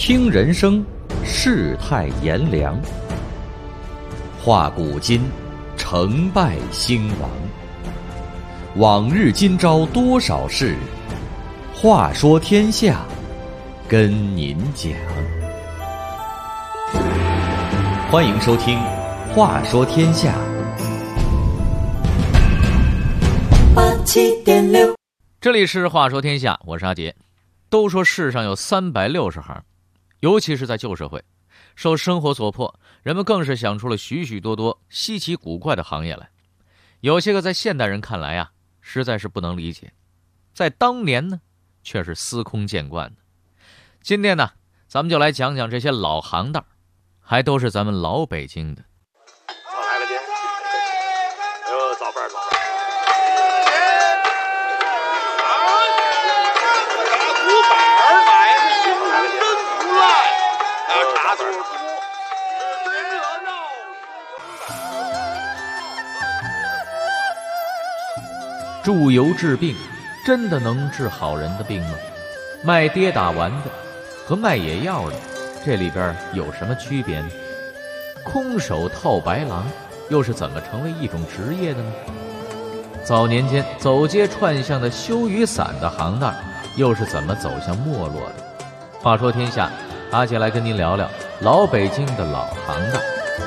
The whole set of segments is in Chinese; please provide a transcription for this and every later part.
听人生，世态炎凉；话古今，成败兴亡。往日今朝多少事，话说天下，跟您讲。欢迎收听《话说天下》。 87.6， 这里是话说天下，我是阿杰。都说世上有360行，尤其是在旧社会，受生活所迫，人们更是想出了许许多多稀奇古怪的行业来。有些个在现代人看来啊，实在是不能理解，在当年呢，却是司空见惯的。今天呢，咱们就来讲讲这些老行当，还都是咱们老北京的。 来了，姐。哎呦，早饭早饭。 注油治病，真的能治好人的病吗？卖跌打丸的和卖野药的，这里边有什么区别呢？空手套白狼又是怎么成为一种职业的呢？早年间走街串巷的修雨伞的行当又是怎么走向没落的？话说天下，阿杰来跟您聊聊老北京的老行当。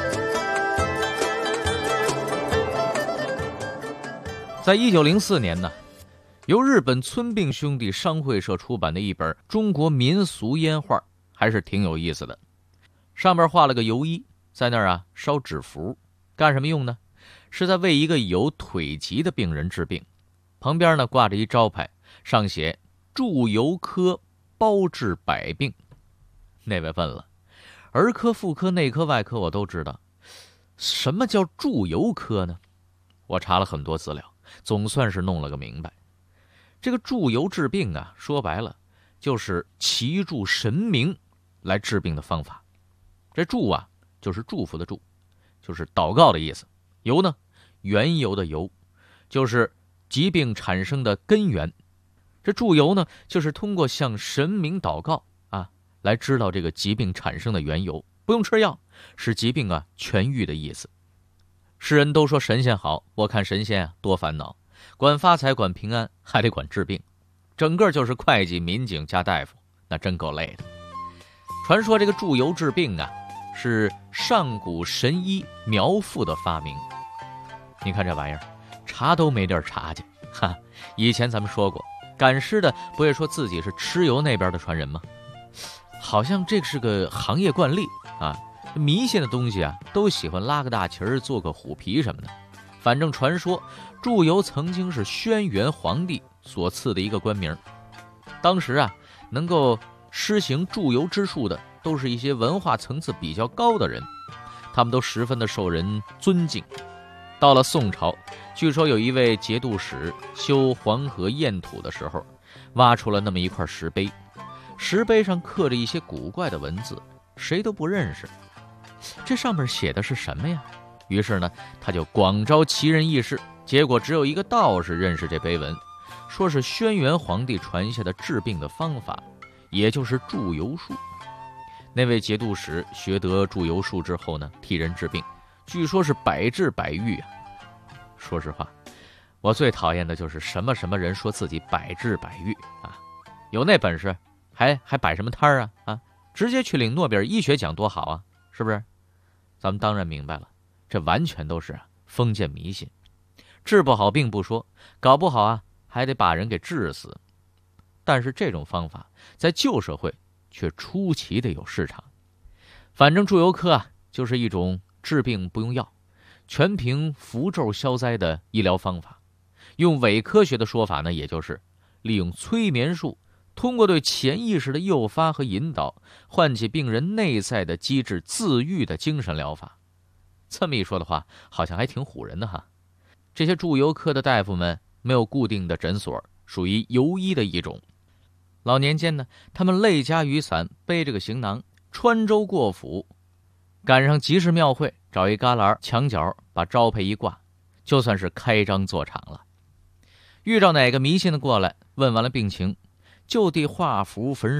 在1904年呢，由日本村并兄弟商会社出版的一本中国民俗烟画还是挺有意思的。上面画了个游医在那儿啊烧纸符，干什么用呢？是在为一个有腿疾的病人治病。旁边呢挂着一招牌，上写注油科包治百病。那位问了，儿科、妇科、内科、外科我都知道，什么叫注油科呢？我查了很多资料，总算是弄了个明白。这个注油治病啊，说白了就是祈祝神明来治病的方法。这祝啊就是祝福的祝，就是祷告的意思。油呢，缘由的由，就是疾病产生的根源。这祝由呢，就是通过向神明祷告啊，来知道这个疾病产生的缘由，不用吃药，使疾病啊痊愈的意思。世人都说神仙好，我看神仙啊多烦恼，管发财管平安，还得管治病，整个就是会计民警加大夫，那真够累的。传说这个注油治病啊，是上古神医苗阜的发明。你看这玩意儿，查都没地儿查去哈。以前咱们说过，赶尸的不也说自己是蚩尤那边的传人吗？好像这是个行业惯例啊。迷信的东西啊，都喜欢拉个大旗儿，做个虎皮什么的。反正传说祝由曾经是轩辕皇帝所赐的一个官名。当时啊，能够施行祝由之术的，都是一些文化层次比较高的人，他们都十分的受人尊敬。到了宋朝，据说有一位节度使修黄河堰土的时候，挖出了那么一块石碑，石碑上刻着一些古怪的文字，谁都不认识。这上面写的是什么呀？于是呢，他就广招奇人异士，结果只有一个道士认识这碑文，说是轩辕皇帝传下的治病的方法，也就是祝由术。那位节度使学得祝由术之后呢，替人治病，据说是百治百愈啊。说实话，我最讨厌的就是什么人说自己百治百愈啊，有那本事还摆什么摊儿啊？直接去领诺贝尔医学奖多好啊，是不是？咱们当然明白了，这完全都是封建迷信，治不好病不说，搞不好啊还得把人给治死。但是这种方法在旧社会却出奇的有市场。反正祝由科啊，就是一种治病不用药，全凭符咒消灾的医疗方法。用伪科学的说法呢，也就是利用催眠术，通过对潜意识的诱发和引导，唤起病人内在的机制自愈的精神疗法。这么一说的话，好像还挺唬人的哈。这些祝由科的大夫们没有固定的诊所，属于游医的一种。老年间呢，他们累加雨伞，背着个行囊，穿州过府，赶上集市庙会，找一旮旯墙角把招牌一挂，就算是开张做场了。遇着哪个迷信的过来，问完了病情，就地画符焚烧，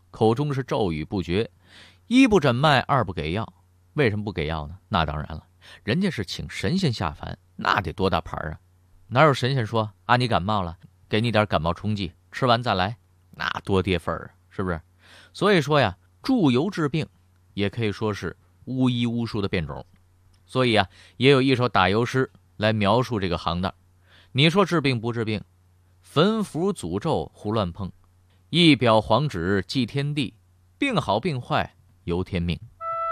口中是咒语不绝，一不诊脉，二不给药。为什么不给药呢？那当然了，人家是请神仙下凡，那得多大牌啊！哪有神仙说啊你感冒了，给你点感冒冲剂，吃完再来，那多跌份儿啊，是不是？所以说呀，祝由治病也可以说是巫医巫术的变种。所以啊，也有一首打油诗来描述这个行当。你说治病不治病，焚符诅咒胡乱碰，一表黄纸祭天地，病好病坏由天命。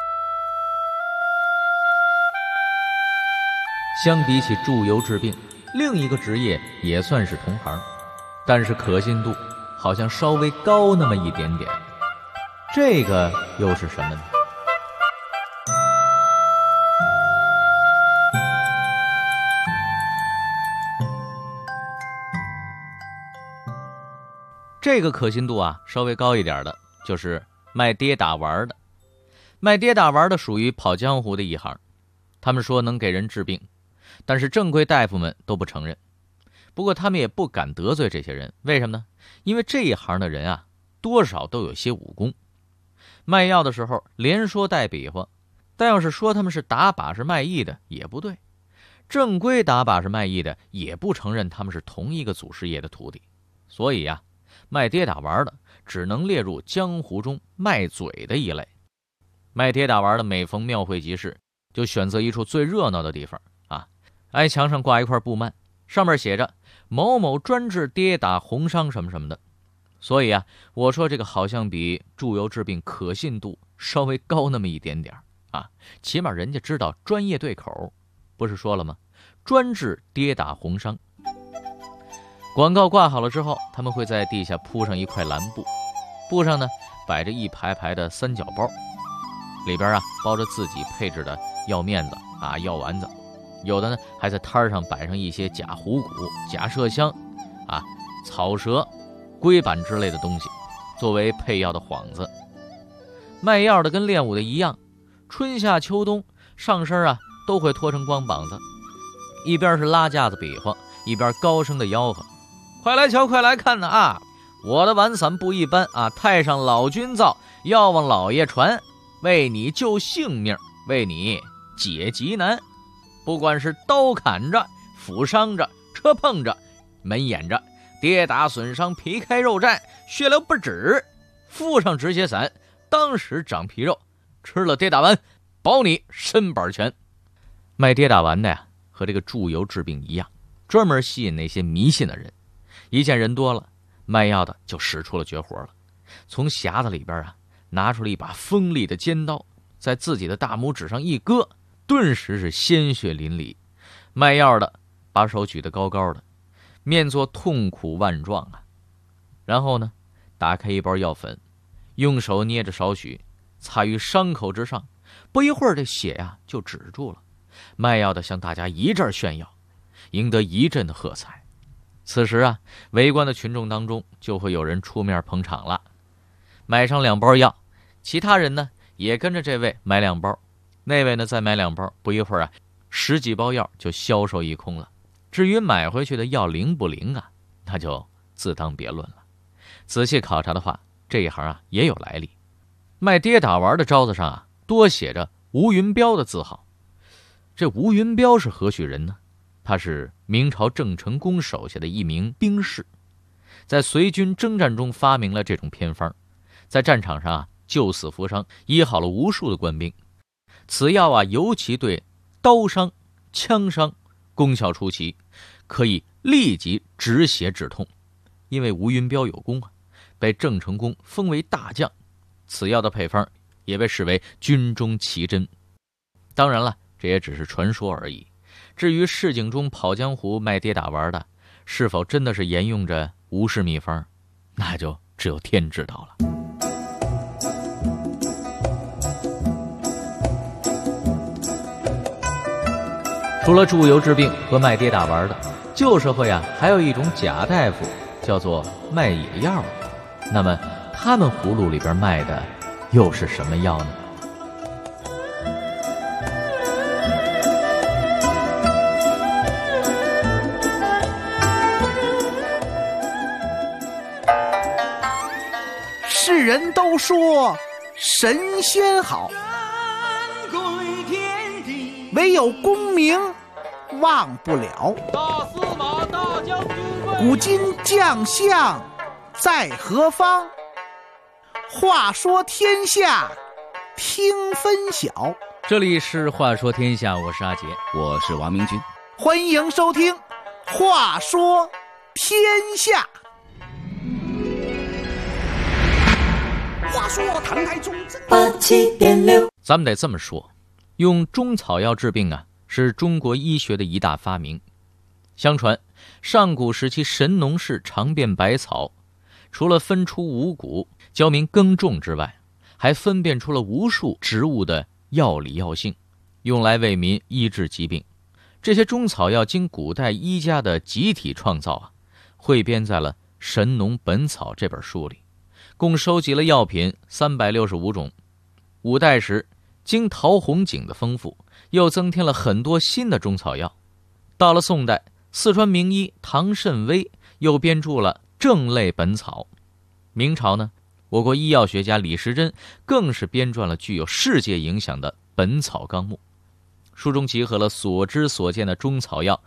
相比起祝由治病，另一个职业也算是同行，但是可信度好像稍微高那么一点点。这个又是什么呢？这个可信度啊稍微高一点的，就是卖跌打丸的。卖跌打丸的属于跑江湖的一行，他们说能给人治病，但是正规大夫们都不承认。不过他们也不敢得罪这些人，为什么呢？因为这一行的人啊，多少都有些武功。卖药的时候连说带比划，但要是说他们是打把式卖艺的也不对，正规打把式卖艺的也不承认他们是同一个祖师爷的徒弟。所以啊，卖跌打丸的只能列入江湖中卖嘴的一类。卖跌打丸的每逢庙会集市，就选择一处最热闹的地方啊，挨墙上挂一块布幔，上面写着某某专治跌打红伤什么什么的。所以啊，我说这个好像比祝由治病可信度稍微高那么一点点啊，起码人家知道专业对口。不是说了吗？专治跌打红伤。广告挂好了之后，他们会在地下铺上一块蓝布，布上呢摆着一排排的三角包，里边啊包着自己配置的药面子啊、药丸子，有的呢还在摊上摆上一些假虎骨、假麝香啊、草蛇、龟板之类的东西，作为配药的幌子。卖药的跟练武的一样，春夏秋冬上身啊都会拖成光膀子，一边是拉架子比划，一边高声的吆喝：快来瞧，快来看呐啊！我的丸伞不一般啊！太上老君造，药王老爷传，为你救性命，为你解急难。不管是刀砍着、斧伤着、车碰着、门掩着、跌打损伤、皮开肉绽、血流不止，附上止血散，当时长皮肉，吃了跌打丸，保你身板全。卖跌打丸的呀，和这个祝由治病一样，专门吸引那些迷信的人。一见人多了，卖药的就使出了绝活了，从匣子里边啊拿出了一把锋利的尖刀，在自己的大拇指上一割，顿时是鲜血淋漓。卖药的把手举得高高的，面作痛苦万状啊。然后呢，打开一包药粉，用手捏着少许，擦于伤口之上，不一会儿这血呀就止住了。卖药的向大家一阵炫耀，赢得一阵的喝彩。此时啊，围观的群众当中就会有人出面捧场了，买上2包药，其他人呢也跟着这位买2包，那位呢再买2包，不一会儿啊，10几包药就销售一空了。至于买回去的药灵不灵啊，那就自当别论了。仔细考察的话，这一行啊也有来历。卖跌打丸的招子上啊，多写着吴云彪的字号。这吴云彪是何许人呢？他是明朝郑成功手下的一名兵士，在随军征战中发明了这种偏方，在战场上啊救死扶伤，医好了无数的官兵。此药啊尤其对刀伤、枪伤功效出奇，可以立即止血止痛。因为吴云彪有功啊，被郑成功封为大将，此药的配方也被视为军中奇珍。当然了，这也只是传说而已。至于市井中跑江湖卖跌打丸的，是否真的是沿用着吴氏秘方，那就只有天知道了。除了祝由治病和卖跌打丸的，旧社会啊还有一种假大夫，叫做卖野药的。那么他们葫芦里边卖的又是什么药呢？ 世人都说神仙好，唯有功名忘不了。 大司马大将军问： 古今将相在何方？话说天下听分晓。 这里是话说天下，我是阿杰， 我是王明君， 欢迎收听话说天下。话说唐太宗 87.6， 咱们得这么说，用中草药治病啊，是中国医学的一大发明。相传上古时期神农氏尝遍百草，除了分出五谷教民耕种之外，还分辨出了无数植物的药理药性，用来为民医治疾病。这些中草药经古代医家的集体创造啊，汇编在了《神农本草》这本书里，共收集了药品365种。五代时经陶弘景的丰富，又增添了很多新的中草药。到了宋代，四川名医唐慎微又编著了《正类本草》。明朝呢，我国医药学家李时珍更是编撰了具有世界影响的《本草纲目》，书中集合了所知所见的中草药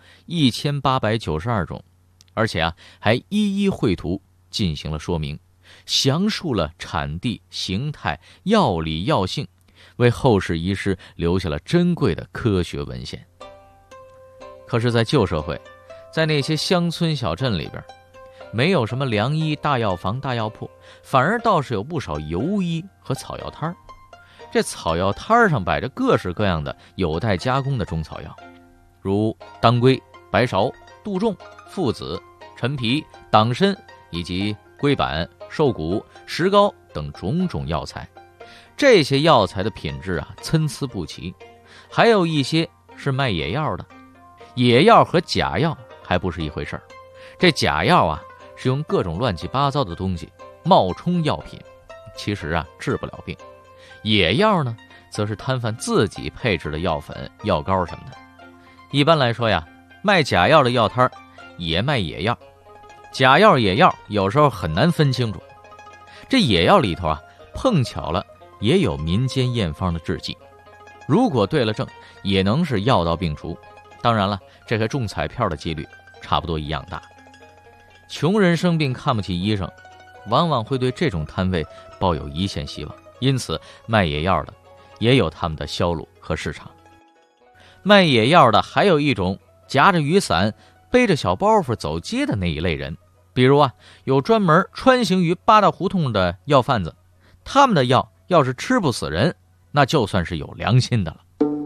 1892种，而且还一一绘图进行了说明，详述了产地、形态、药理、药性，为后世医师留下了珍贵的科学文献。可是在旧社会，在那些乡村小镇里边，没有什么良医、大药房、大药铺，反而倒是有不少游医和草药摊儿。这草药摊上摆着各式各样的有待加工的中草药，如当归、白芍、杜仲、附子、陈皮、党参以及龟板、兽骨、石膏等种种药材。这些药材的品质啊参差不齐，还有一些是卖野药的。野药和假药还不是一回事儿，这假药啊是用各种乱七八糟的东西冒充药品，其实啊治不了病。野药呢则是摊贩自己配制的药粉、药膏什么的。一般来说呀，卖假药的药摊也卖野药，假药野药有时候很难分清楚。这野药里头啊碰巧了也有民间验方的制剂，如果对了症也能是药到病除。当然了，这和中彩票的几率差不多一样大。穷人生病看不起医生，往往会对这种摊位抱有一线希望，因此卖野药的也有他们的销路和市场。卖野药的还有一种夹着雨伞背着小包袱走街的那一类人，比如啊有专门穿行于八大胡同的药贩子，他们的药要是吃不死人，那就算是有良心的了。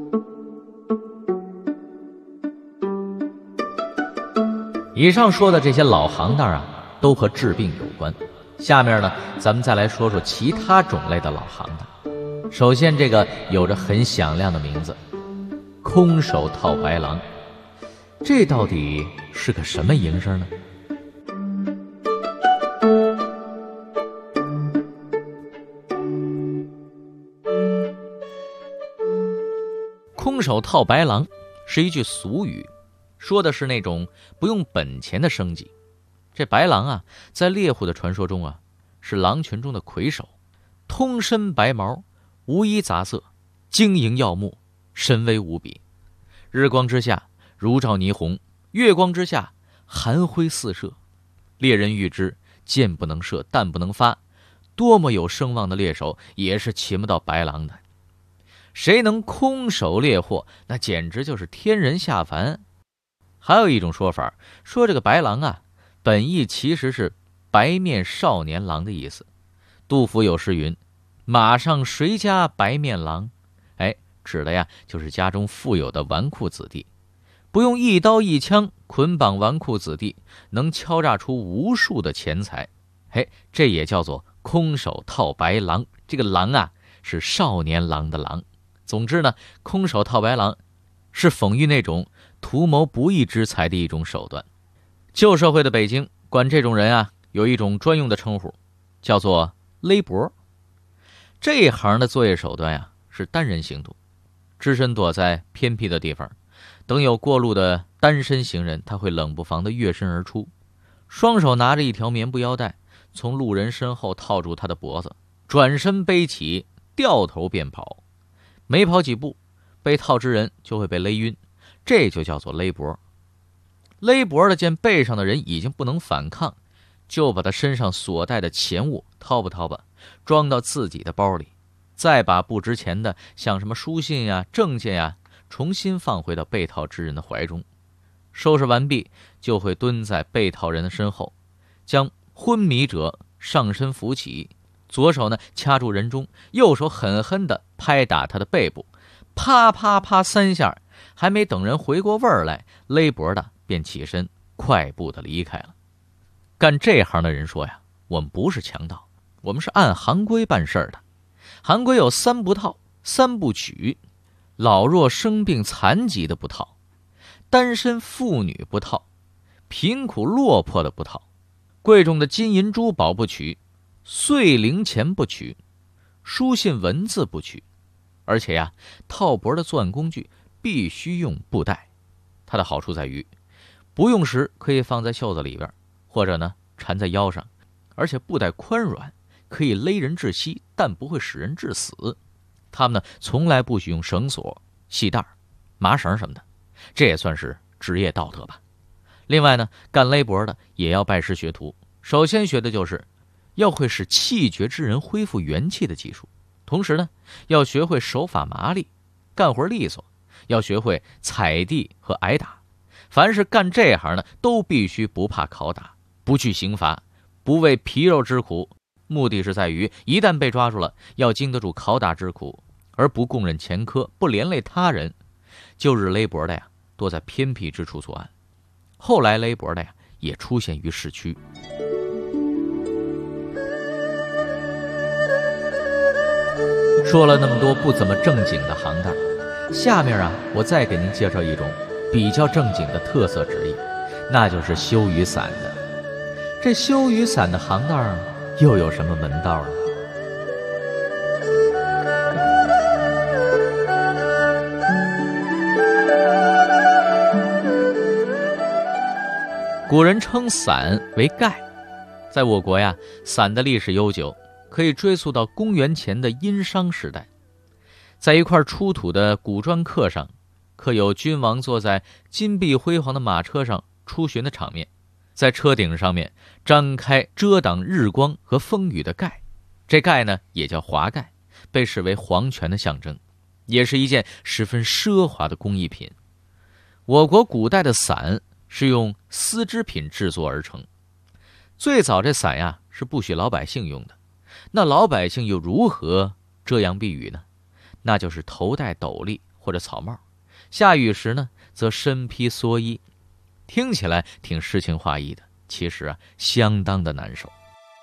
以上说的这些老行当啊，都和治病有关。下面呢，咱们再来说说其他种类的老行当。首先，这个有着很响亮的名字——空手套白狼。这到底是个什么营生呢？空手套白狼是一句俗语，说的是那种不用本钱的生计。这白狼啊，在猎户的传说中啊，是狼群中的魁首，通身白毛，无一杂色，晶莹耀目，神威无比。日光之下如照霓虹，月光之下寒辉四射。猎人欲知，箭不能射，弹不能发，多么有声望的猎手也是擒不到白狼的。谁能空手猎获，那简直就是天人下凡。还有一种说法，说这个白狼啊，本意其实是白面少年郎的意思。杜甫有诗云：马上谁家白面郎，指的呀就是家中富有的纨绔子弟，不用一刀一枪捆绑纨绔子弟，能敲诈出无数的钱财。这也叫做空手套白狼。这个狼啊是少年郎的郎。总之呢，空手套白狼是讽喻那种图谋不义之财的一种手段。旧社会的北京管这种人啊有一种专用的称呼，叫做勒脖。这一行的作业手段呀是单人行动，只身躲在偏僻的地方，等有过路的单身行人，他会冷不防地跃身而出，双手拿着一条棉布腰带， 从路人身后套住他的脖子，转身背起，掉头便跑。没跑几步，被套之人就会被勒晕，这就叫做勒脖。勒脖的见背上的人已经不能反抗，就把他身上所带的钱物掏吧，装到自己的包里，再把不值钱的像什么书信呀、证件呀，重新放回到被套之人的怀中。收拾完毕，就会蹲在被套人的身后，将昏迷者上身扶起，左手呢掐住人中，右手狠狠地拍打他的背部，啪啪啪3下，还没等人回过味儿来，勒脖的便起身快步地离开了。干这行的人说呀，我们不是强盗，我们是按行规办事的。行规有3不套、3不取：老弱生病残疾的不套，单身妇女不套，贫苦落魄的不套，贵重的金银珠宝不取，碎零钱不取，书信文字不取。而且呀，套脖的作案工具必须用布带。它的好处在于，不用时可以放在袖子里边，或者呢缠在腰上，而且布带宽软，可以勒人窒息，但不会使人致死。他们呢从来不许用绳索、细带、麻绳什么的，这也算是职业道德吧。另外呢，干勒脖的也要拜师学徒，首先学的就是要会使气绝之人恢复元气的技术，同时呢要学会手法麻利，干活利索，要学会踩地和挨打。凡是干这行的都必须不怕拷打，不惧刑罚，不畏皮肉之苦，目的是在于一旦被抓住了，要经得住拷打之苦，而不供认前科，不连累他人。旧日勒脖的呀多在偏僻之处作案，后来勒脖的呀也出现于市区。说了那么多不怎么正经的行当，下面啊我再给您介绍一种比较正经的特色职业，那就是修雨伞的。这修雨伞的行当又有什么门道呢？古人称伞为盖，在我国呀，伞的历史悠久，可以追溯到公元前的殷商时代。在一块出土的古砖刻上，刻有君王坐在金碧辉煌的马车上出巡的场面，在车顶上面张开遮挡日光和风雨的盖，这盖呢也叫华盖，被视为皇权的象征，也是一件十分奢华的工艺品。我国古代的伞是用丝织品制作而成，最早这伞呀是不许老百姓用的，那老百姓又如何遮阳避雨呢？那就是头戴斗笠或者草帽，下雨时呢则身披蓑衣，听起来挺诗情画意的，其实啊相当的难受。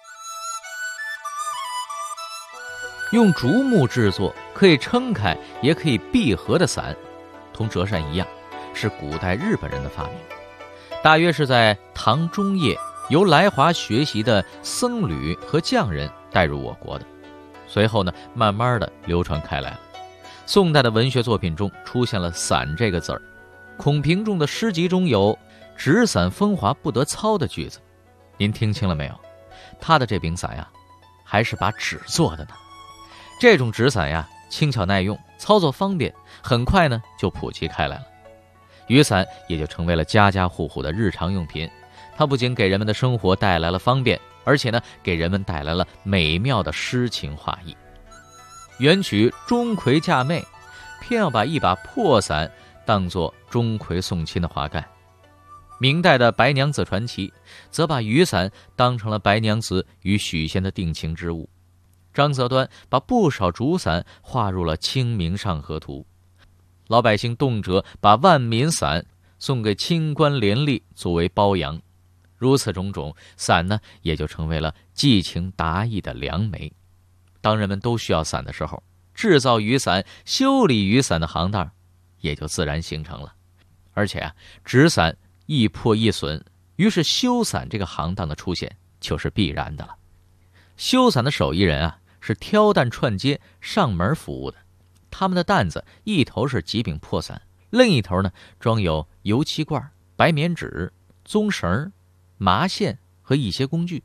用竹木制作，可以撑开也可以闭合的伞，同折扇一样，是古代日本人的发明，大约是在唐中叶由来华学习的僧侣和匠人带入我国的，随后呢慢慢的流传开来了。宋代的文学作品中出现了伞这个字儿，孔平仲的诗集中有纸伞风华不得操的句子，您听清了没有？他的这柄伞呀还是把纸做的呢。这种纸伞呀轻巧耐用，操作方便，很快呢就普及开来了。雨伞也就成为了家家户户的日常用品，它不仅给人们的生活带来了方便，而且呢给人们带来了美妙的诗情画意。元曲钟馗嫁妹，偏要把一把破伞当作钟馗送亲的华盖。明代的白娘子传奇则把雨伞当成了白娘子与许仙的定情之物。张择端把不少竹伞画入了《清明上河图》，老百姓动辄把万民伞送给清官廉吏作为褒扬。如此种种，伞呢也就成为了寄情达意的良媒。当人们都需要伞的时候，制造雨伞、修理雨伞的行当也就自然形成了。而且啊，纸伞易破易损，于是修伞这个行当的出现就是必然的了。修伞的手艺人啊，是挑担串接上门服务的。他们的担子一头是几柄破伞，另一头呢装有油漆罐、白棉纸、棕绳、麻线和一些工具。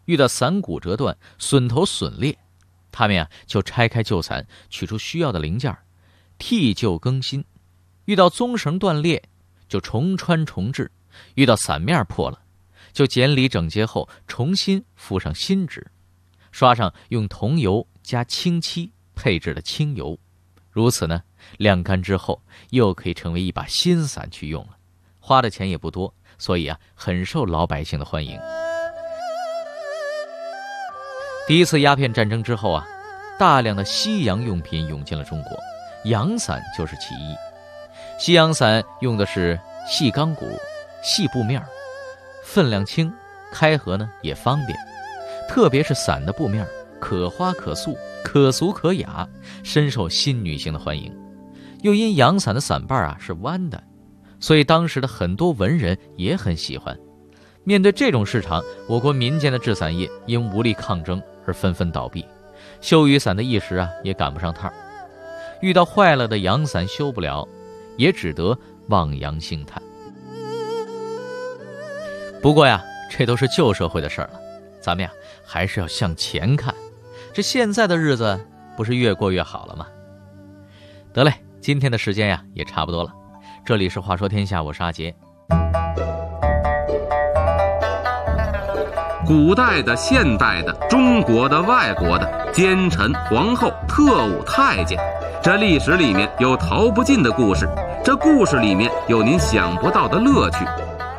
遇到伞骨折断、笋头损裂，他们就拆开旧伞，取出需要的零件，替旧更新。遇到棕绳断裂，就重穿重制；遇到伞面破了，就剪理整洁后重新敷上新纸，刷上用桐油加清漆配制的清油。如此呢，晾干之后又可以成为一把新伞去用了，花的钱也不多，所以很受老百姓的欢迎。第一次鸦片战争之后大量的西洋用品涌进了中国，洋伞就是其一。西洋伞用的是细钢骨、细布面，分量轻，开合呢也方便。特别是伞的布面，可花可素，可俗可雅，深受新女性的欢迎。又因洋伞的伞把是弯的，所以当时的很多文人也很喜欢。面对这种市场，我国民间的制伞业因无力抗争而纷纷倒闭，修雨伞的一时也赶不上趟。遇到坏了的洋伞修不了，也只得望洋兴叹。不过这都是旧社会的事儿了，咱们还是要向前看。这现在的日子不是越过越好了吗？得嘞，今天的时间也差不多了。这里是话说天下，我是阿杰。 古代的、现代的、中国的、外国的，奸臣、皇后、特务、太监，这历史里面有逃不尽的故事，这故事里面有您想不到的乐趣。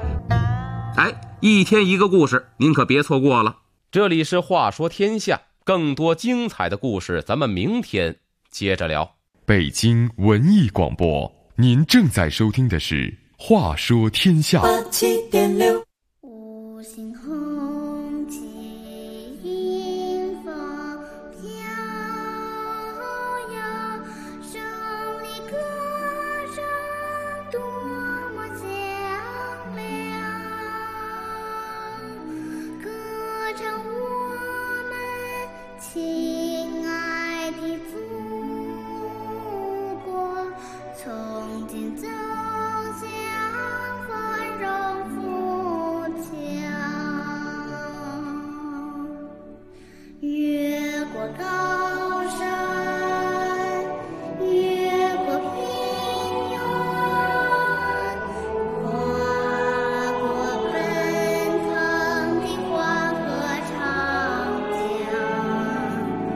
一天一个故事，您可别错过了。 这里是话说天下，更多精彩的故事咱们明天接着聊。 北京文艺广播，您正在收听的是话说天下。 87.6 五星红旗迎风飘扬，胜利歌声多么响亮，歌唱我们亲爱的祖国，从今走向繁荣富强，越过高山，越过平原，跨过奔腾的黄河长江，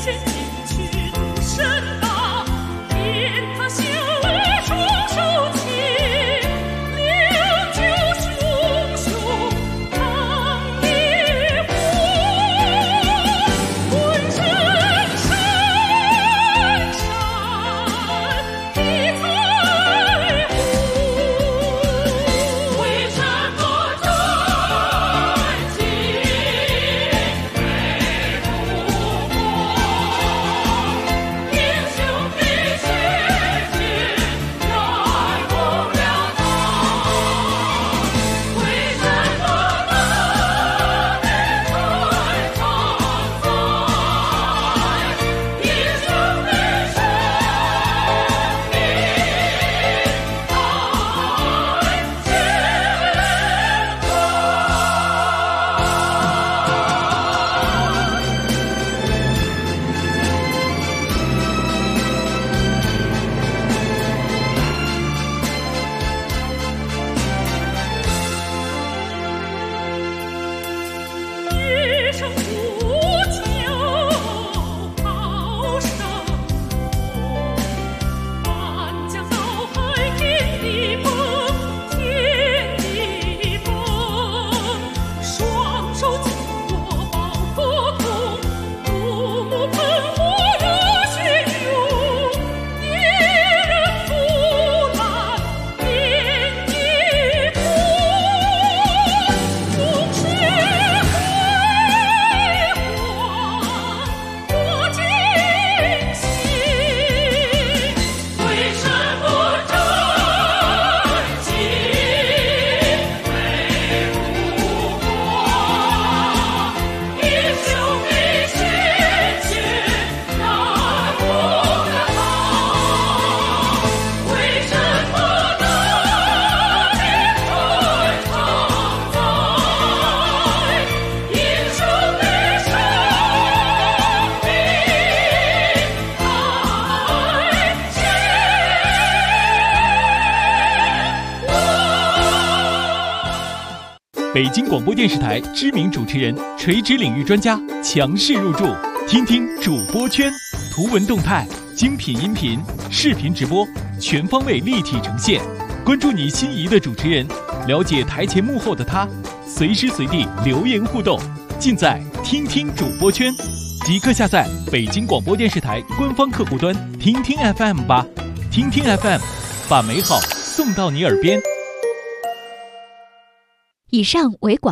北京广播电视台知名主持人、垂直领域专家强势入驻，听听主播圈，图文动态、精品音频、视频直播，全方位立体呈现。关注你心仪的主持人，了解台前幕后的他，随时随地留言互动，尽在听听主播圈。即刻下载北京广播电视台官方客户端听听 FM 吧，听听 FM， 把美好送到你耳边。 以上为广